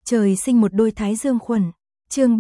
Trời sinh một đôi thái dương khuẩn. Chương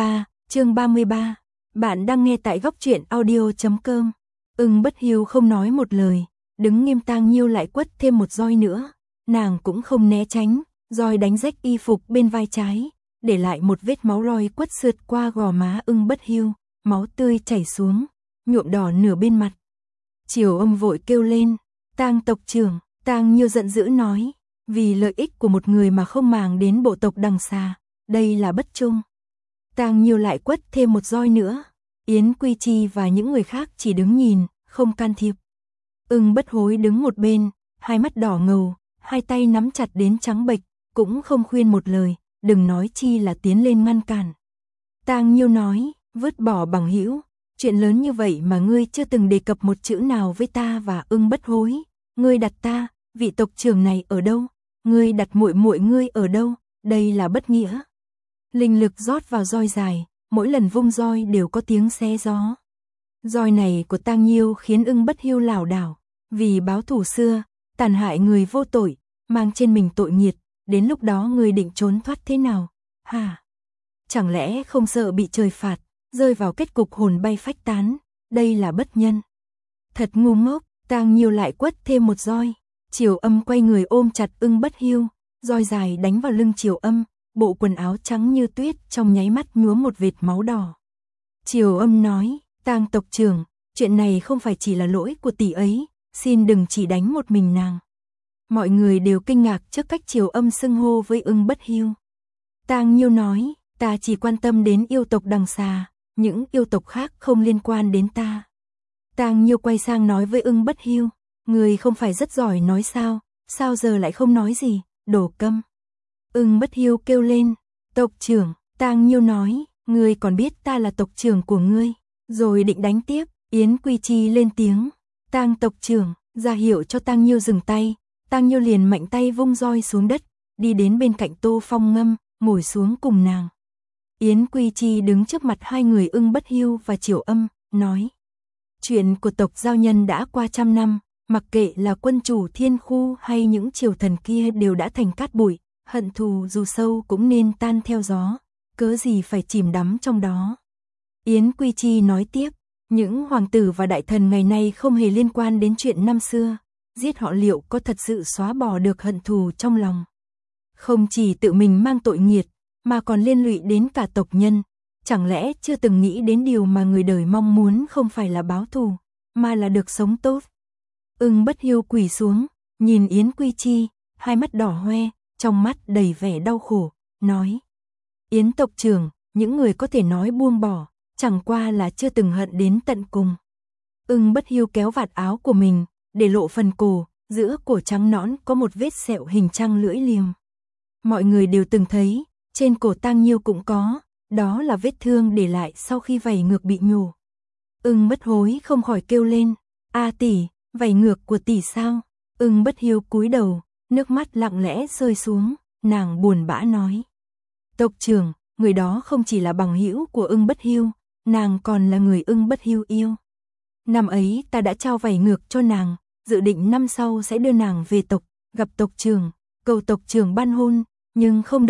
33. Bạn đang nghe tại góc truyện audio.com. Ưng Bất Hiếu không nói một lời, đứng nghiêm. Tang Nhiêu lại quất thêm một roi nữa. Nàng cũng không né tránh, roi đánh rách y phục bên vai trái, để lại một vết máu roi quất sượt qua gò má Ưng Bất Hiếu, máu tươi chảy xuống, nhuộm đỏ nửa bên mặt. Triều Âm vội kêu lên, Tang tộc trưởng. Tang Nhiêu giận dữ nói, vì lợi ích của một người mà không màng đến bộ tộc Đằng Xà, đây là bất trung. Tang Nhiêu lại quất thêm một roi nữa. Yến Quy Chi và những người khác chỉ đứng nhìn, không can thiệp. Ưng Bất Hối đứng một bên, hai mắt đỏ ngầu, hai tay nắm chặt đến trắng bệch, cũng không khuyên một lời, đừng nói chi là tiến lên ngăn cản. Tang Nhiêu nói, vứt bỏ bằng hữu, chuyện lớn như vậy mà ngươi chưa từng đề cập một chữ nào với ta và Ưng Bất Hối. Ngươi đặt ta, vị tộc trưởng này ở đâu? Ngươi đặt muội muội ngươi ở đâu? Đây là bất nghĩa. Linh lực rót vào roi dài, mỗi lần vung roi đều có tiếng xé gió. Roi này của Tang Nhiêu khiến Ưng Bất Hiếu lảo đảo, vì báo thù xưa, tàn hại người vô tội, mang trên mình tội nghiệt, đến lúc đó ngươi định trốn thoát thế nào? Hả? Chẳng lẽ không sợ bị trời phạt, rơi vào kết cục hồn bay phách tán? Đây là bất nhân. Thật ngu ngốc. Tang Nhiêu lại quất thêm một roi. Triều Âm quay người ôm chặt Ưng Bất Hiếu, roi dài đánh vào lưng Triều Âm, bộ quần áo trắng như tuyết trong nháy mắt nhuốm một vệt máu đỏ. Triều Âm nói, Tang tộc trưởng, chuyện này không phải chỉ là lỗi của tỷ ấy, xin đừng chỉ đánh một mình nàng. Mọi người đều kinh ngạc trước cách Triều Âm xưng hô với Ưng Bất Hiếu. Tang Nhiêu nói, ta chỉ quan tâm đến yêu tộc Đằng Xà, những yêu tộc khác không liên quan đến ta. Tang Nhiêu quay sang nói với Ưng Bất Hiếu, người không phải rất giỏi nói sao giờ lại không nói gì, đồ câm. Ưng Bất Hiếu kêu lên, tộc trưởng. Tang Nhiêu nói, ngươi còn biết ta là tộc trưởng của ngươi, rồi định đánh tiếp. Yến Quy Chi lên tiếng, Tang tộc trưởng, ra hiệu cho Tang Nhiêu dừng tay. Tang Nhiêu liền mạnh tay vung roi xuống đất, đi đến bên cạnh Tô Phong Ngâm, ngồi xuống cùng nàng. Yến Quy Chi đứng trước mặt hai người Ưng Bất Hiếu và Triều Âm, nói, chuyện của tộc Giao Nhân đã qua 100 năm, mặc kệ là quân chủ Thiên Khu hay những triều thần kia đều đã thành cát bụi, hận thù dù sâu cũng nên tan theo gió, cớ gì phải chìm đắm trong đó. Yến Quy Chi nói tiếp, những hoàng tử và đại thần ngày nay không hề liên quan đến chuyện năm xưa, giết họ liệu có thật sự xóa bỏ được hận thù trong lòng? Không chỉ tự mình mang tội nghiệt, mà còn liên lụy đến cả tộc nhân. Chẳng lẽ chưa từng nghĩ đến điều mà người đời mong muốn không phải là báo thù, mà là được sống tốt? Ưng Bất Hiếu quỳ xuống, nhìn Yến Quy Chi, hai mắt đỏ hoe, trong mắt đầy vẻ đau khổ, nói, Yến tộc trưởng, những người có thể nói buông bỏ, chẳng qua là chưa từng hận đến tận cùng. Ưng Bất Hiếu kéo vạt áo của mình, để lộ phần cổ, giữa cổ trắng nõn có một vết sẹo hình trăng lưỡi liềm. Mọi người đều từng thấy, trên cổ Tang Nhiêu cũng có, đó là vết thương để lại sau khi vảy ngược bị nhổ. Ưng Bất Hối không khỏi kêu lên, a tỷ, vảy ngược của tỷ sao? Ưng Bất Hiếu cúi đầu, nước mắt lặng lẽ rơi xuống, nàng buồn bã nói, tộc trưởng, người đó không chỉ là bằng hữu của Ưng Bất Hiếu, nàng còn là người Ưng Bất Hiếu yêu. Năm ấy ta đã trao vảy ngược cho nàng, dự định năm sau sẽ đưa nàng về tộc, gặp tộc trưởng, cầu tộc trưởng ban hôn, nhưng không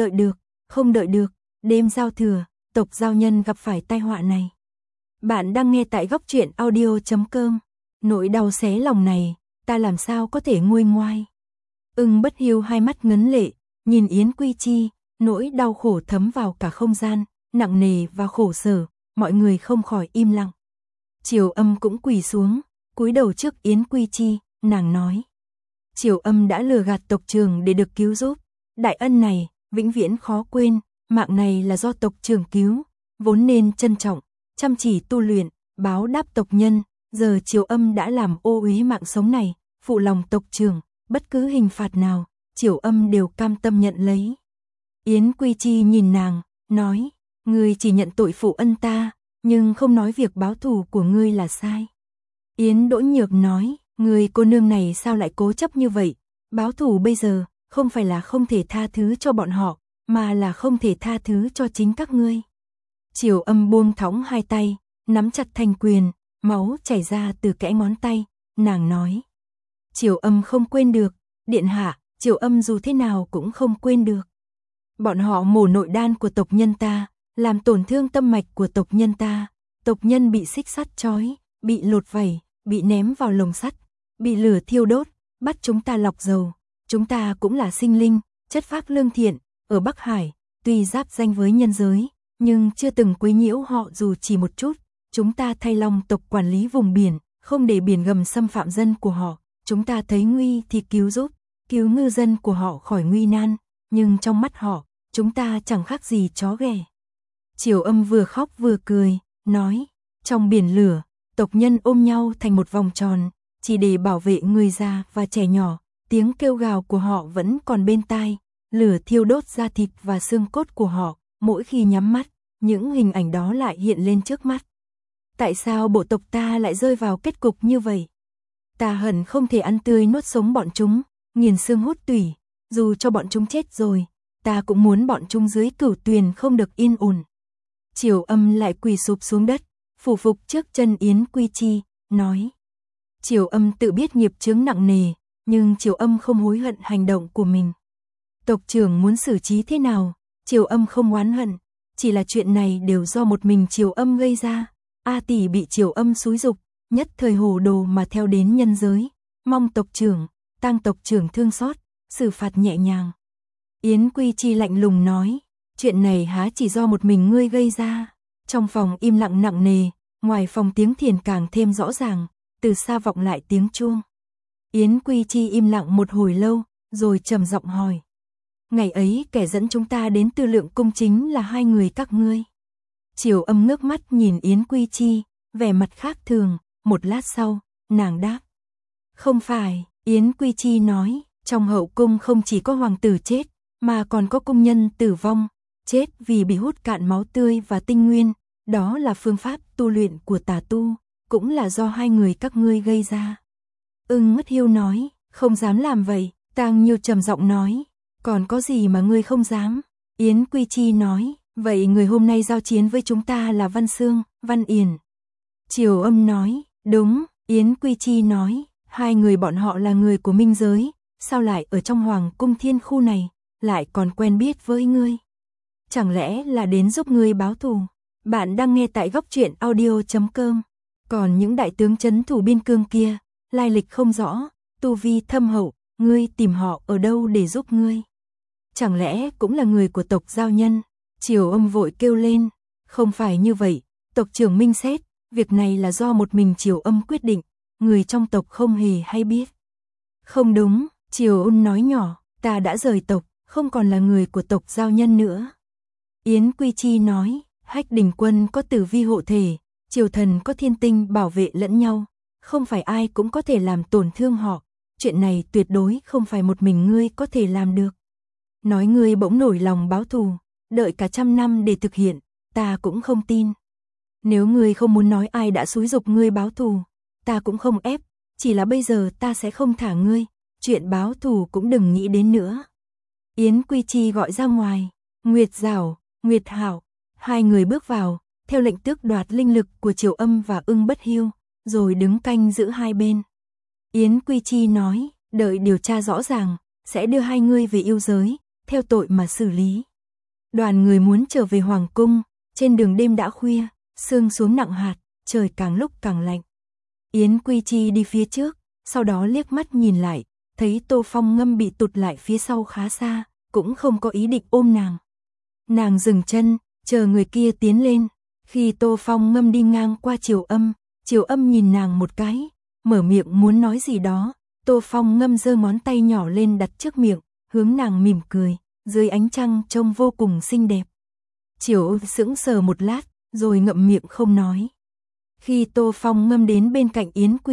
đợi được, đêm giao thừa, tộc Giao Nhân gặp phải tai họa này. Bạn đang nghe tại góc truyện audio.com. Nỗi đau xé lòng này, ta làm sao có thể nguôi ngoai. Ưng Bất Hiếu hai mắt ngấn lệ, nhìn Yến Quy Chi, nỗi đau khổ thấm vào cả không gian, nặng nề và khổ sở, mọi người không khỏi im lặng. Triều Âm cũng quỳ xuống, cúi đầu trước Yến Quy Chi, nàng nói, Triều Âm đã lừa gạt tộc trưởng để được cứu giúp, đại ân này vĩnh viễn khó quên, mạng này là do tộc trưởng cứu, vốn nên trân trọng, chăm chỉ tu luyện, báo đáp tộc nhân. Giờ Triều Âm đã làm ô uế mạng sống này, phụ lòng tộc trưởng, bất cứ hình phạt nào, Triều Âm đều cam tâm nhận lấy. Yến Quy Chi nhìn nàng, nói, ngươi chỉ nhận tội phụ ân ta, nhưng không nói việc báo thù của ngươi là sai. Yến Đỗ Nhược nói, người cô nương này sao lại cố chấp như vậy? Báo thù bây giờ, không phải là không thể tha thứ cho bọn họ, mà là không thể tha thứ cho chính các ngươi. Triều Âm buông thõng hai tay, nắm chặt thành quyền, máu chảy ra từ kẽ ngón tay, nàng nói. Triều Âm không quên được, điện hạ, Triều Âm dù thế nào cũng không quên được. Bọn họ mổ nội đan của tộc nhân ta, làm tổn thương tâm mạch của tộc nhân ta. Tộc nhân bị xích sắt trói, bị lột vảy, bị ném vào lồng sắt, bị lửa thiêu đốt, bắt chúng ta lọc dầu. Chúng ta cũng là sinh linh, chất phác lương thiện, ở Bắc Hải, tuy giáp danh với nhân giới, nhưng chưa từng quấy nhiễu họ dù chỉ một chút. Chúng ta thay Long tộc quản lý vùng biển, không để biển gầm xâm phạm dân của họ. Chúng ta thấy nguy thì cứu giúp, cứu ngư dân của họ khỏi nguy nan, nhưng trong mắt họ, chúng ta chẳng khác gì chó ghẻ. Triều Âm vừa khóc vừa cười, nói, trong biển lửa, tộc nhân ôm nhau thành một vòng tròn, chỉ để bảo vệ người già và trẻ nhỏ, tiếng kêu gào của họ vẫn còn bên tai, lửa thiêu đốt da thịt và xương cốt của họ, mỗi khi nhắm mắt, những hình ảnh đó lại hiện lên trước mắt. Tại sao bộ tộc ta lại rơi vào kết cục như vậy? Ta hận không thể ăn tươi nuốt sống bọn chúng, nghiền xương hút tủy, dù cho bọn chúng chết rồi, ta cũng muốn bọn chúng dưới cửu tuyền không được yên ổn. Triều Âm lại quỳ sụp xuống đất, phủ phục trước chân Yến Quy Chi, nói. Triều Âm tự biết nghiệp chướng nặng nề, nhưng Triều Âm không hối hận hành động của mình. Tộc trưởng muốn xử trí thế nào, Triều Âm không oán hận, chỉ là chuyện này đều do một mình Triều Âm gây ra. A Tỷ bị Triều Âm xúi dục, nhất thời hồ đồ mà theo đến nhân giới, mong tộc trưởng, Tang tộc trưởng thương xót, xử phạt nhẹ nhàng. Yến Quy Chi lạnh lùng nói, chuyện này há chỉ do một mình ngươi gây ra. Trong phòng im lặng nặng nề, ngoài phòng tiếng thiền càng thêm rõ ràng, từ xa vọng lại tiếng chuông. Yến Quy Chi im lặng một hồi lâu, rồi trầm giọng hỏi. Ngày ấy kẻ dẫn chúng ta đến Tư Lượng cung chính là hai người các ngươi. Triều Âm ngước mắt nhìn Yến Quy Chi, vẻ mặt khác thường, một lát sau, nàng đáp. Không phải, Yến Quy Chi nói, trong hậu cung không chỉ có hoàng tử chết, mà còn có cung nhân tử vong, chết vì bị hút cạn máu tươi và tinh nguyên, đó là phương pháp tu luyện của tà tu, cũng là do hai người các ngươi gây ra. Mất Hiêu nói, không dám làm vậy. Tang Nhiêu trầm giọng nói, còn có gì mà ngươi không dám? Yến Quy Chi nói, vậy người hôm nay giao chiến với chúng ta là Văn Xương, Văn Yển. Triều Âm nói, đúng. Yến Quy Chi nói, hai người bọn họ là người của minh giới, sao lại ở trong hoàng cung thiên khu này, lại còn quen biết với ngươi? Chẳng lẽ là đến giúp ngươi báo thù? Bạn đang nghe tại goctruyện.audio.com. Còn những đại tướng trấn thủ biên cương kia, lai lịch không rõ, tu vi thâm hậu, ngươi tìm họ ở đâu để giúp ngươi? Chẳng lẽ cũng là người của tộc Giao Nhân? Triều Âm vội kêu lên, không phải như vậy, tộc trưởng minh xét, việc này là do một mình Triều Âm quyết định, người trong tộc không hề hay biết. Không đúng, Triều Âm nói nhỏ, ta đã rời tộc, không còn là người của tộc Giao Nhân nữa. Yến Quy Chi nói, Hách Đình Quân có Tử Vi hộ thể, Triều Thần có Thiên Tinh bảo vệ lẫn nhau, không phải ai cũng có thể làm tổn thương họ, chuyện này tuyệt đối không phải một mình ngươi có thể làm được. Nói ngươi bỗng nổi lòng báo thù, đợi cả 100 năm để thực hiện, ta cũng không tin. Nếu ngươi không muốn nói ai đã xúi giục ngươi báo thù, ta cũng không ép, chỉ là bây giờ ta sẽ không thả ngươi, chuyện báo thù cũng đừng nghĩ đến nữa. Yến Quy Chi gọi ra ngoài, Nguyệt Giảo, Nguyệt Hạo, hai người bước vào, theo lệnh tước đoạt linh lực của Triều Âm và Bất Hiêu, rồi đứng canh giữ hai bên. Yến Quy Chi nói, đợi điều tra rõ ràng, sẽ đưa hai ngươi về yêu giới, theo tội mà xử lý. Đoàn người muốn trở về hoàng cung, trên đường đêm đã khuya, sương xuống nặng hạt, trời càng lúc càng lạnh. Yến Quy Chi đi phía trước, sau đó liếc mắt nhìn lại, thấy Tô Phong Ngâm bị tụt lại phía sau khá xa, cũng không có ý định ôm nàng. Nàng dừng chân, chờ người kia tiến lên. Khi Tô Phong Ngâm đi ngang qua Triều Âm nhìn nàng một cái, mở miệng muốn nói gì đó. Tô Phong Ngâm giơ ngón tay nhỏ lên đặt trước miệng, hướng nàng mỉm cười, dưới ánh trăng trông vô cùng xinh đẹp. Triều Âm sững sờ một lát, rồi ngậm miệng không nói. Khi Tô Phong Ngâm đến bên cạnh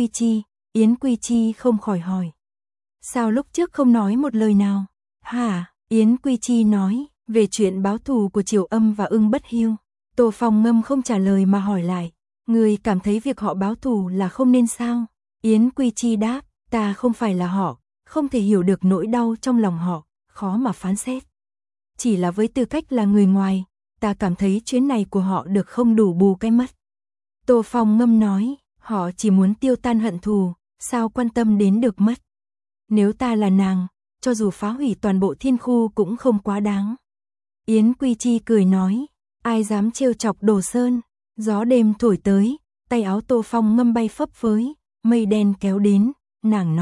Yến Quy Chi không khỏi hỏi. Sao lúc trước không nói một lời nào? Hả? Yến Quy Chi nói, về chuyện báo thù của Triều Âm và Bất Hiêu. Tô Phong Ngâm không trả lời mà hỏi lại, người cảm thấy việc họ báo thù là không nên sao? Yến Quy Chi đáp, ta không phải là họ, không thể hiểu được nỗi đau trong lòng họ, khó mà phán xét. Chỉ là với tư cách là người ngoài, ta cảm thấy chuyến này của họ được không đủ bù cái mất. Tô Phong Ngâm nói, họ chỉ muốn tiêu tan hận thù, sao quan tâm đến được mất. Nếu ta là nàng, cho dù phá hủy toàn bộ thiên khu cũng không quá đáng. Yến Quy Chi cười nói, ai dám trêu chọc Đồ Sơn. Gió đêm thổi tới, tay áo Tô Phong Ngâm bay phấp phới, mây đen kéo đến, nàng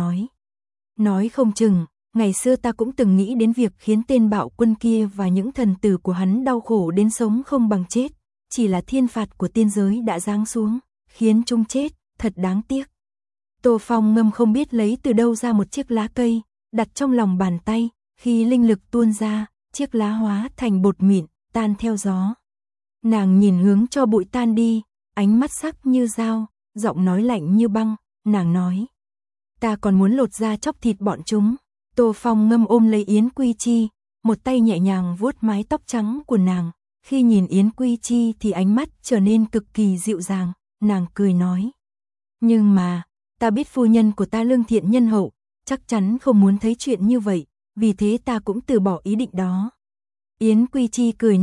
nói không chừng, ngày xưa ta cũng từng nghĩ đến việc khiến tên bạo quân kia và những thần tử của hắn đau khổ đến sống không bằng chết, chỉ là thiên phạt của tiên giới đã giáng xuống, khiến chúng chết, thật đáng tiếc. Tô Phong Ngâm không biết lấy từ đâu ra một chiếc lá cây, đặt trong lòng bàn tay, khi linh lực tuôn ra, chiếc lá hóa thành bột mịn, tan theo gió. Nàng nhìn hướng cho bụi tan đi, ánh mắt sắc như dao, giọng nói lạnh như băng, nàng nói, ta còn muốn lột da chóc thịt bọn chúng. Tô Phong Ngâm ôm lấy Yến Quy Chi, một tay nhẹ nhàng vuốt mái tóc trắng của nàng, khi nhìn Yến Quy Chi thì ánh mắt trở nên cực kỳ dịu dàng, nàng cười nói, nhưng mà, ta biết phu nhân của ta lương thiện nhân hậu, chắc chắn không muốn thấy chuyện như vậy, vì thế ta cũng từ bỏ ý định đó. Yến Quy Chi cười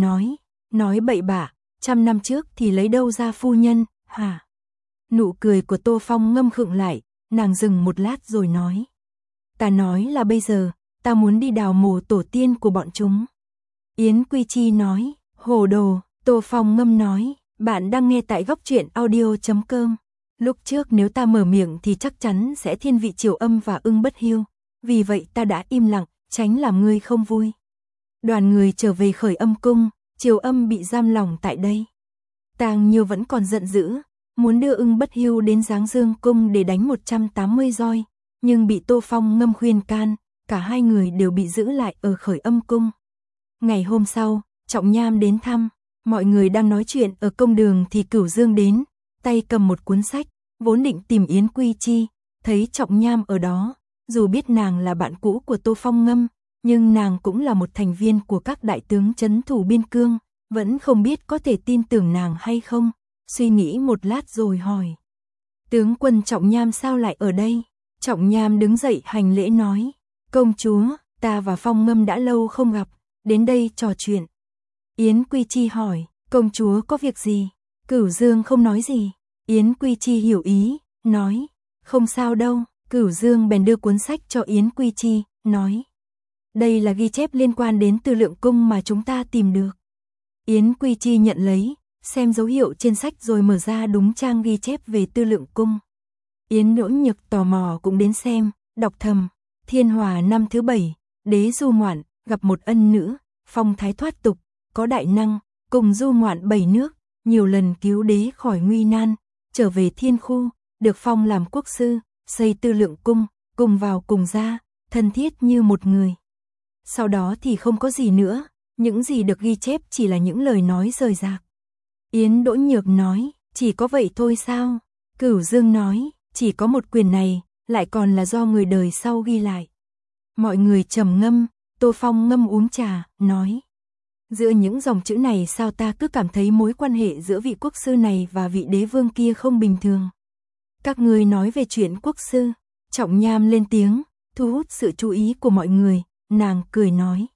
nói bậy bạ, 100 năm trước thì lấy đâu ra phu nhân, hả? Nụ cười của Tô Phong Ngâm khựng lại, nàng dừng một lát rồi nói, ta nói là bây giờ, ta muốn đi đào mồ tổ tiên của bọn chúng. Yến Quy Chi nói, hồ đồ. Tô Phong Ngâm nói, bạn đang nghe tại góc truyện audio.com. Lúc trước nếu ta mở miệng thì chắc chắn sẽ thiên vị Triều Âm và Ưng Bất Hiêu, vì vậy ta đã im lặng, tránh làm ngươi không vui. Đoàn người trở về Khởi Âm cung, Triều Âm bị giam lòng tại đây. Tang Nhiêu vẫn còn giận dữ, muốn đưa Ưng Bất Hiêu đến Giáng Dương cung để đánh 180 roi, nhưng bị Tô Phong Ngâm khuyên can, cả hai người đều bị giữ lại ở Khởi Âm cung. Ngày hôm sau, Trọng Nham đến thăm, mọi người đang nói chuyện ở công đường thì Cửu Dương đến, tay cầm một cuốn sách, vốn định tìm Yến Quy Chi, thấy Trọng Nham ở đó, dù biết nàng là bạn cũ của Tô Phong Ngâm, nhưng nàng cũng là một thành viên của các đại tướng trấn thủ biên cương, vẫn không biết có thể tin tưởng nàng hay không, suy nghĩ một lát rồi hỏi. Tướng quân Trọng Nham sao lại ở đây? Trọng Nham đứng dậy hành lễ nói, công chúa, ta và Phong Ngâm đã lâu không gặp, đến đây trò chuyện. Yến Quy Chi hỏi, công chúa có việc gì? Cửu Dương không nói gì. Yến Quy Chi hiểu ý, nói, không sao đâu. Cửu Dương bèn đưa cuốn sách cho Yến Quy Chi, nói, đây là ghi chép liên quan đến Tư Lượng cung mà chúng ta tìm được. Yến Quy Chi nhận lấy, xem dấu hiệu trên sách rồi mở ra đúng trang ghi chép về Tư Lượng cung. Yến Đỗ Nhược tò mò cũng đến xem, đọc thầm, Thiên Hòa năm thứ 7, đế du ngoạn, gặp một ân nữ, phong thái thoát tục, có đại năng, cùng du ngoạn 7 nước, nhiều lần cứu đế khỏi nguy nan, trở về thiên khu, được phong làm quốc sư, xây Tư Lượng cung, cùng vào cùng ra, thân thiết như một người. Sau đó thì không có gì nữa, những gì được ghi chép chỉ là những lời nói rời rạc. Yến Đỗ Nhược nói, chỉ có vậy thôi sao? Cửu Dương nói, chỉ có một quyền này, lại còn là do người đời sau ghi lại. Mọi người trầm ngâm, Tô Phong Ngâm uống trà, nói, giữa những dòng chữ này sao ta cứ cảm thấy mối quan hệ giữa vị quốc sư này và vị đế vương kia không bình thường. Các ngươi nói về chuyện quốc sư. Trọng Nham lên tiếng, thu hút sự chú ý của mọi người, nàng cười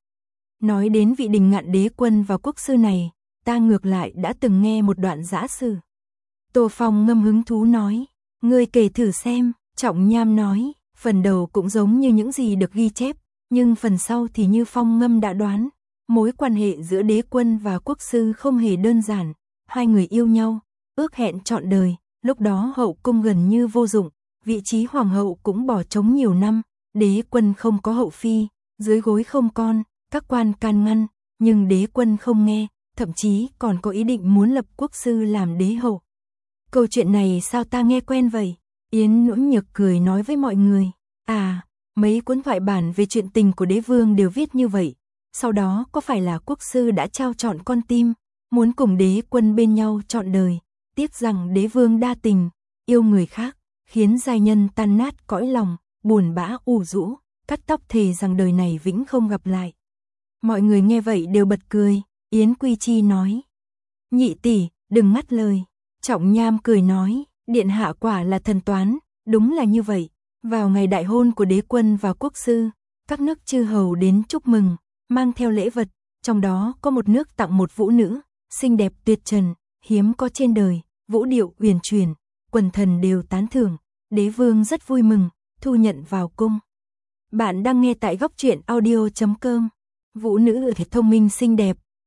nói đến vị Đình Ngạn đế quân và quốc sư này, ta ngược lại đã từng nghe một đoạn dã sử. Tô Phong Ngâm hứng thú nói, ngươi kể thử xem. Trọng Nham nói, phần đầu cũng giống như những gì được ghi chép, nhưng phần sau thì như Phong Ngâm đã đoán, mối quan hệ giữa đế quân và quốc sư không hề đơn giản, hai người yêu nhau, ước hẹn trọn đời, lúc đó hậu cung gần như vô dụng, vị trí hoàng hậu cũng bỏ trống nhiều năm, đế quân không có hậu phi, dưới gối không con, các quan can ngăn, nhưng đế quân không nghe, thậm chí còn có ý định muốn lập quốc sư làm đế hậu. Câu chuyện này sao ta nghe quen vậy? Yến Đỗ Nhược cười nói với mọi người, à, mấy cuốn thoại bản về chuyện tình của đế vương đều viết như vậy. Sau đó có phải là quốc sư đã trao chọn con tim, muốn cùng đế quân bên nhau trọn đời, tiếc rằng đế vương đa tình, yêu người khác, khiến giai nhân tan nát cõi lòng, buồn bã ủ rũ, cắt tóc thề rằng đời này vĩnh không gặp lại. Mọi người nghe vậy đều bật cười. Yến Quy Chi nói, nhị tỷ, đừng ngắt lời. Trọng Nham cười nói, điện hạ quả là thần toán, đúng là như vậy. Vào ngày đại hôn của đế quân và quốc sư, các nước chư hầu đến chúc mừng, mang theo lễ vật, trong đó có một nước tặng một vũ nữ, xinh đẹp tuyệt trần, hiếm có trên đời, vũ điệu uyển chuyển, quần thần đều tán thưởng, đế vương rất vui mừng, thu nhận vào cung. Bạn đang nghe tại góc truyện audio.com. Vũ nữ thật thông minh xinh đẹp,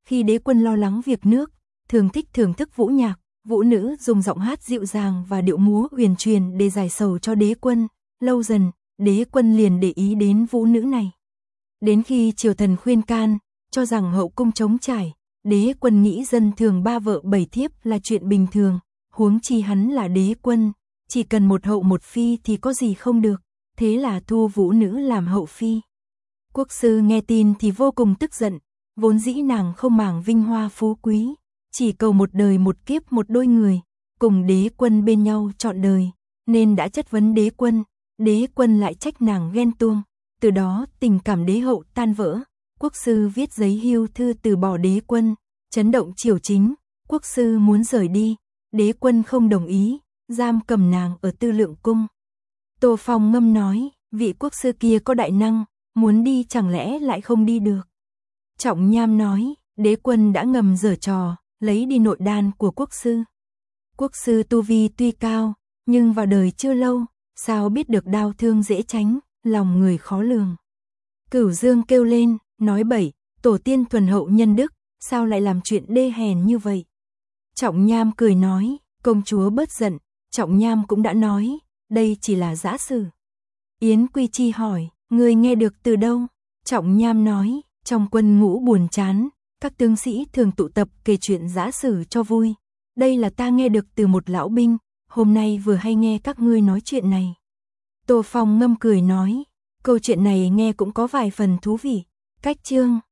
Khi đế quân lo lắng việc nước, thường thích thưởng thức vũ nhạc, vũ nữ dùng giọng hát dịu dàng và điệu múa huyền truyền để giải sầu cho đế quân. Lâu dần, đế quân liền để ý đến vũ nữ này. Đến khi triều thần khuyên can, cho rằng hậu cung trống trải, đế quân nghĩ dân thường 3 vợ 7 thiếp là chuyện bình thường, huống chi hắn là đế quân, chỉ cần một hậu một phi thì có gì không được, thế là thu vũ nữ làm hậu phi. Quốc sư nghe tin thì vô cùng tức giận, vốn dĩ nàng không màng vinh hoa phú quý, chỉ cầu một đời một kiếp một đôi người, cùng đế quân bên nhau trọn đời, nên đã chất vấn đế quân lại trách nàng ghen tuông, từ đó tình cảm đế hậu tan vỡ. Quốc sư viết giấy hưu thư từ bỏ đế quân, chấn động triều chính, quốc sư muốn rời đi, đế quân không đồng ý, giam cầm nàng ở Tư Lượng cung. Tô Phong ngâm nói, vị quốc sư kia có đại năng, muốn đi chẳng lẽ lại không đi được. Trọng Nham nói, đế quân đã ngầm giở trò, lấy đi nội đan của quốc sư. Quốc sư tu vi tuy cao, nhưng vào đời chưa lâu, sao biết được đau thương dễ tránh, lòng người khó lường. Cửu Dương kêu lên, nói bậy, tổ tiên thuần hậu nhân đức, sao lại làm chuyện đê hèn như vậy. Trọng Nham cười nói, công chúa bớt giận, Trọng Nham cũng đã nói, đây chỉ là giả sử. Yến Quy Chi hỏi, người nghe được từ đâu? Trọng Nham nói, trong quân ngũ buồn chán, các tướng sĩ thường tụ tập kể chuyện giả sử cho vui. Đây là ta nghe được từ một lão binh, hôm nay vừa hay nghe các ngươi nói chuyện này. Tô Phong ngâm cười nói, câu chuyện này nghe cũng có vài phần thú vị. Cách chương